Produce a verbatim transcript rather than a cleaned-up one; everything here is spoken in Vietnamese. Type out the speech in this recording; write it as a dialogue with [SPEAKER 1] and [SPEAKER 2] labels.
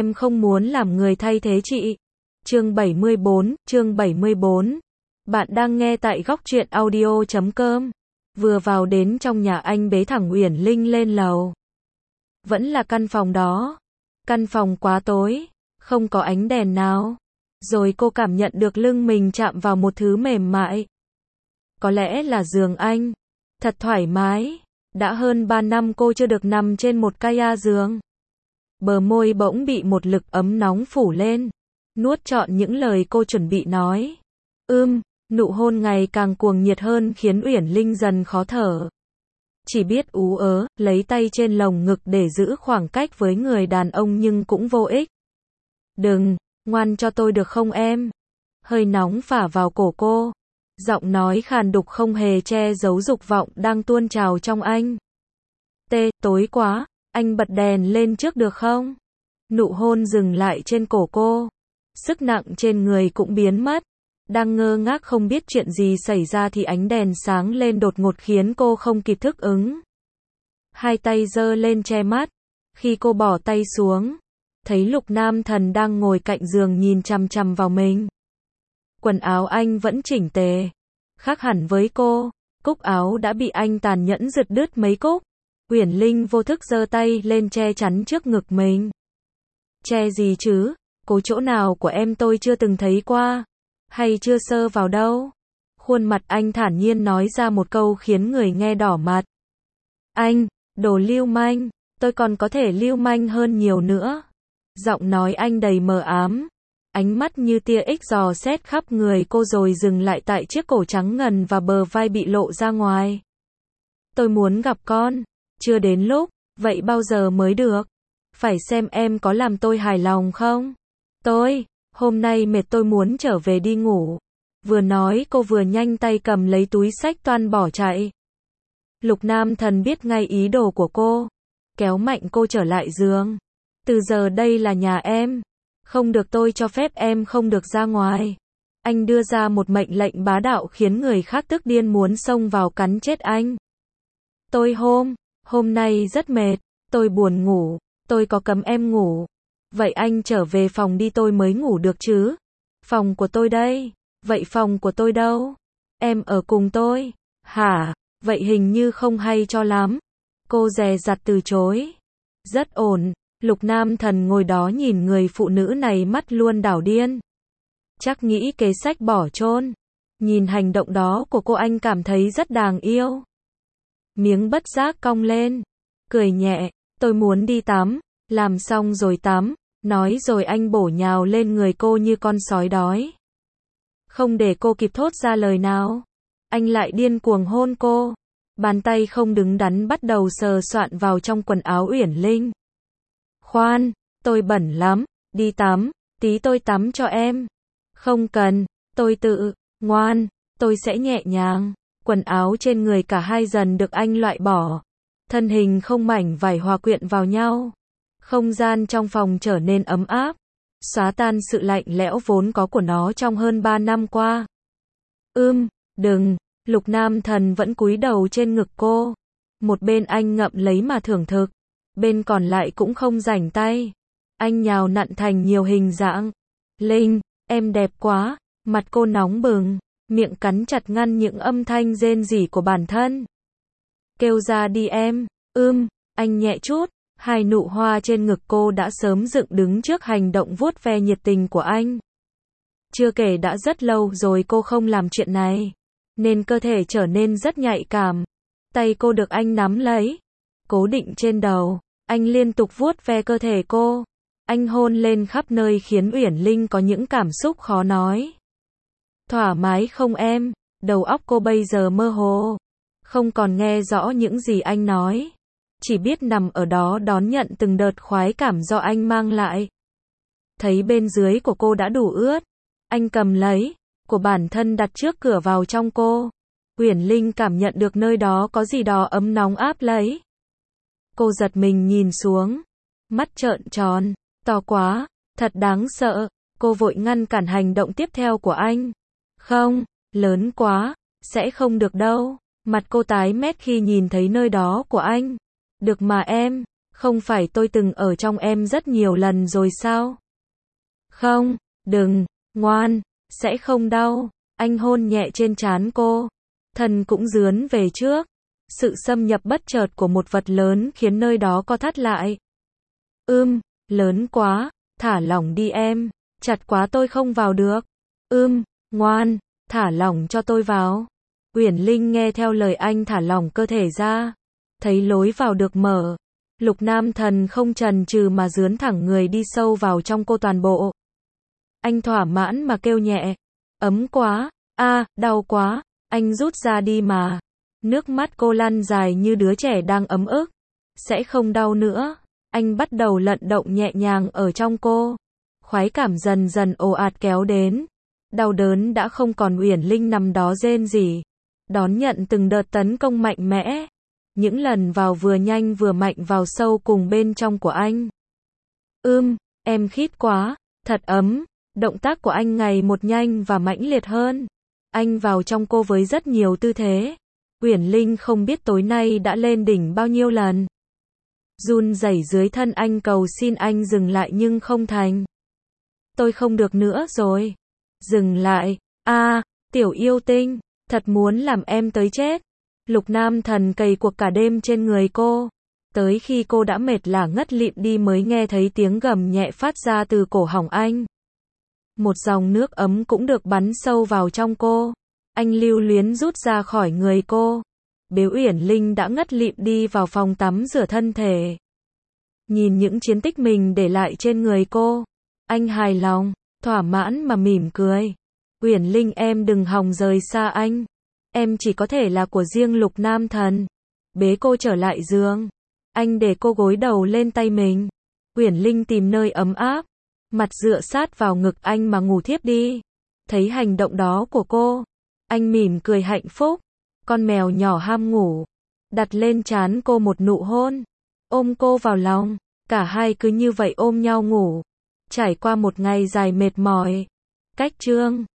[SPEAKER 1] em không muốn làm người thay thế chị. Chương bảy mươi bốn, chương bảy mươi bốn. Bạn đang nghe tại góc truyện audio chấm com. Vừa vào đến trong nhà anh bế thẳng Uyển Linh lên lầu. Vẫn là căn phòng đó. Căn phòng quá tối, không có ánh đèn nào. Rồi cô cảm nhận được lưng mình chạm vào một thứ mềm mại. Có lẽ là giường anh. Thật thoải mái. Đã hơn ba năm cô chưa được nằm trên một kaya giường. Bờ môi bỗng bị một lực ấm nóng phủ lên. Nuốt trọn những lời cô chuẩn bị nói. Ưm, nụ hôn ngày càng cuồng nhiệt hơn khiến Uyển Linh dần khó thở. Chỉ biết ú ớ, lấy tay trên lồng ngực để giữ khoảng cách với người đàn ông nhưng cũng vô ích. Đừng, ngoan cho tôi được không em? Hơi nóng phả vào cổ cô. Giọng nói khàn đục không hề che giấu dục vọng đang tuôn trào trong anh. Tê, tối quá, anh bật đèn lên trước được không? Nụ hôn dừng lại trên cổ cô. Sức nặng trên người cũng biến mất. Đang ngơ ngác không biết chuyện gì xảy ra thì ánh đèn sáng lên đột ngột khiến cô không kịp thích ứng. Hai tay giơ lên che mắt. Khi cô bỏ tay xuống, thấy Lục Nam Thần đang ngồi cạnh giường nhìn chằm chằm vào mình. Quần áo anh vẫn chỉnh tề. Khác hẳn với cô, cúc áo đã bị anh tàn nhẫn giật đứt mấy cúc. Uyển Linh vô thức giơ tay lên che chắn trước ngực mình. Che gì chứ? Có chỗ nào của em tôi chưa từng thấy qua? Hay chưa sơ vào đâu? Khuôn mặt anh thản nhiên nói ra một câu khiến người nghe đỏ mặt. Anh, đồ lưu manh, tôi còn có thể lưu manh hơn nhiều nữa. Giọng nói anh đầy mờ ám. Ánh mắt như tia ích dò xét khắp người cô rồi dừng lại tại chiếc cổ trắng ngần và bờ vai bị lộ ra ngoài. Tôi muốn gặp con. Chưa đến lúc, vậy bao giờ mới được? Phải xem em có làm tôi hài lòng không? Tôi, hôm nay mệt tôi muốn trở về đi ngủ. Vừa nói cô vừa nhanh tay cầm lấy túi xách toan bỏ chạy. Lục Nam Thần biết ngay ý đồ của cô. Kéo mạnh cô trở lại giường. Từ giờ đây là nhà em. Không được tôi cho phép em không được ra ngoài. Anh đưa ra một mệnh lệnh bá đạo khiến người khác tức điên muốn xông vào cắn chết anh. Tôi hôm, hôm nay rất mệt, tôi buồn ngủ, tôi có cấm em ngủ. Vậy anh trở về phòng đi tôi mới ngủ được chứ. Phòng của tôi đây, vậy phòng của tôi đâu? Em ở cùng tôi. Hả, vậy hình như không hay cho lắm. Cô dè dặt từ chối. Rất ổn. Lục Nam Thần ngồi đó nhìn người phụ nữ này mắt luôn đảo điên. Chắc nghĩ kế sách bỏ chôn. Nhìn hành động đó của cô anh cảm thấy rất đáng yêu. Miếng bất giác cong lên. Cười nhẹ, tôi muốn đi tắm. Làm xong rồi tắm. Nói rồi anh bổ nhào lên người cô như con sói đói. Không để cô kịp thốt ra lời nào. Anh lại điên cuồng hôn cô. Bàn tay không đứng đắn bắt đầu sờ soạn vào trong quần áo Uyển Linh. Khoan, tôi bẩn lắm, đi tắm, tí tôi tắm cho em. Không cần, tôi tự, ngoan, tôi sẽ nhẹ nhàng. Quần áo trên người cả hai dần được anh loại bỏ. Thân hình không mảnh vải hòa quyện vào nhau. Không gian trong phòng trở nên ấm áp. Xóa tan sự lạnh lẽo vốn có của nó trong hơn ba năm qua. Ưm, đừng, Lục Nam Thần vẫn cúi đầu trên ngực cô. Một bên anh ngậm lấy mà thưởng thức. Bên còn lại cũng không rảnh tay. Anh nhào nặn thành nhiều hình dạng. Linh, em đẹp quá. Mặt cô nóng bừng. Miệng cắn chặt ngăn những âm thanh rên rỉ của bản thân. Kêu ra đi em. Ưm, anh nhẹ chút. Hai nụ hoa trên ngực cô đã sớm dựng đứng trước hành động vuốt ve nhiệt tình của anh. Chưa kể đã rất lâu rồi cô không làm chuyện này. Nên cơ thể trở nên rất nhạy cảm. Tay cô được anh nắm lấy. Cố định trên đầu. Anh liên tục vuốt ve cơ thể cô. Anh hôn lên khắp nơi khiến Uyển Linh có những cảm xúc khó nói. Thoải mái không em? Đầu óc cô bây giờ mơ hồ. Không còn nghe rõ những gì anh nói. Chỉ biết nằm ở đó đón nhận từng đợt khoái cảm do anh mang lại. Thấy bên dưới của cô đã đủ ướt. Anh cầm lấy. Của bản thân đặt trước cửa vào trong cô. Uyển Linh cảm nhận được nơi đó có gì đó ấm nóng áp lấy. Cô giật mình nhìn xuống. Mắt trợn tròn. To quá. Thật đáng sợ. Cô vội ngăn cản hành động tiếp theo của anh. Không. Lớn quá. Sẽ không được đâu. Mặt cô tái mét khi nhìn thấy nơi đó của anh. Được mà em. Không phải tôi từng ở trong em rất nhiều lần rồi sao? Không, đừng, ngoan, sẽ không đau. Anh hôn nhẹ trên trán cô. Thân cũng dướn về trước. Sự xâm nhập bất chợt của một vật lớn khiến nơi đó co thắt lại. Ưm, lớn quá, thả lỏng đi em. Chặt quá tôi không vào được. Ưm, ngoan, thả lỏng cho tôi vào. Uyển Linh nghe theo lời anh thả lỏng cơ thể ra. Thấy lối vào được mở. Lục Nam Thần không chần chừ mà dướn thẳng người đi sâu vào trong cô toàn bộ. Anh thỏa mãn mà kêu nhẹ. Ấm quá, a, đau quá, anh rút ra đi mà. Nước mắt cô lăn dài như đứa trẻ đang ấm ức. Sẽ không đau nữa. Anh bắt đầu lvận động nhẹ nhàng ở trong cô. Khoái cảm dần dần ồ ạt kéo đến. Đau đớn đã không còn. Uyển Linh nằm đó rên rỉ. Đón nhận từng đợt tấn công mạnh mẽ. Những lần vào vừa nhanh vừa mạnh vào sâu cùng bên trong của anh. Ưm, em khít quá, thật ấm. Động tác của anh ngày một nhanh và mãnh liệt hơn. Anh vào trong cô với rất nhiều tư thế. Uyển Linh không biết tối nay đã lên đỉnh bao nhiêu lần. Run rẩy dưới thân anh cầu xin anh dừng lại nhưng không thành. Tôi không được nữa rồi. Dừng lại. A, tiểu yêu tinh, thật muốn làm em tới chết. Lục Nam Thần cày cuộc cả đêm trên người cô. Tới khi cô đã mệt lả ngất lịm đi mới nghe thấy tiếng gầm nhẹ phát ra từ cổ họng anh. Một dòng nước ấm cũng được bắn sâu vào trong cô. Anh lưu luyến rút ra khỏi người cô. Bế Uyển Linh đã ngất lịm đi vào phòng tắm rửa thân thể. Nhìn những chiến tích mình để lại trên người cô. Anh hài lòng, thỏa mãn mà mỉm cười. Uyển Linh em đừng hòng rời xa anh. Em chỉ có thể là của riêng Lục Nam Thần. Bế cô trở lại giường. Anh để cô gối đầu lên tay mình. Uyển Linh tìm nơi ấm áp. Mặt dựa sát vào ngực anh mà ngủ thiếp đi. Thấy hành động đó của cô. Anh mỉm cười hạnh phúc. Con mèo nhỏ ham ngủ. Đặt lên trán cô một nụ hôn. Ôm cô vào lòng. Cả hai cứ như vậy ôm nhau ngủ. Trải qua một ngày dài mệt mỏi. Cách chương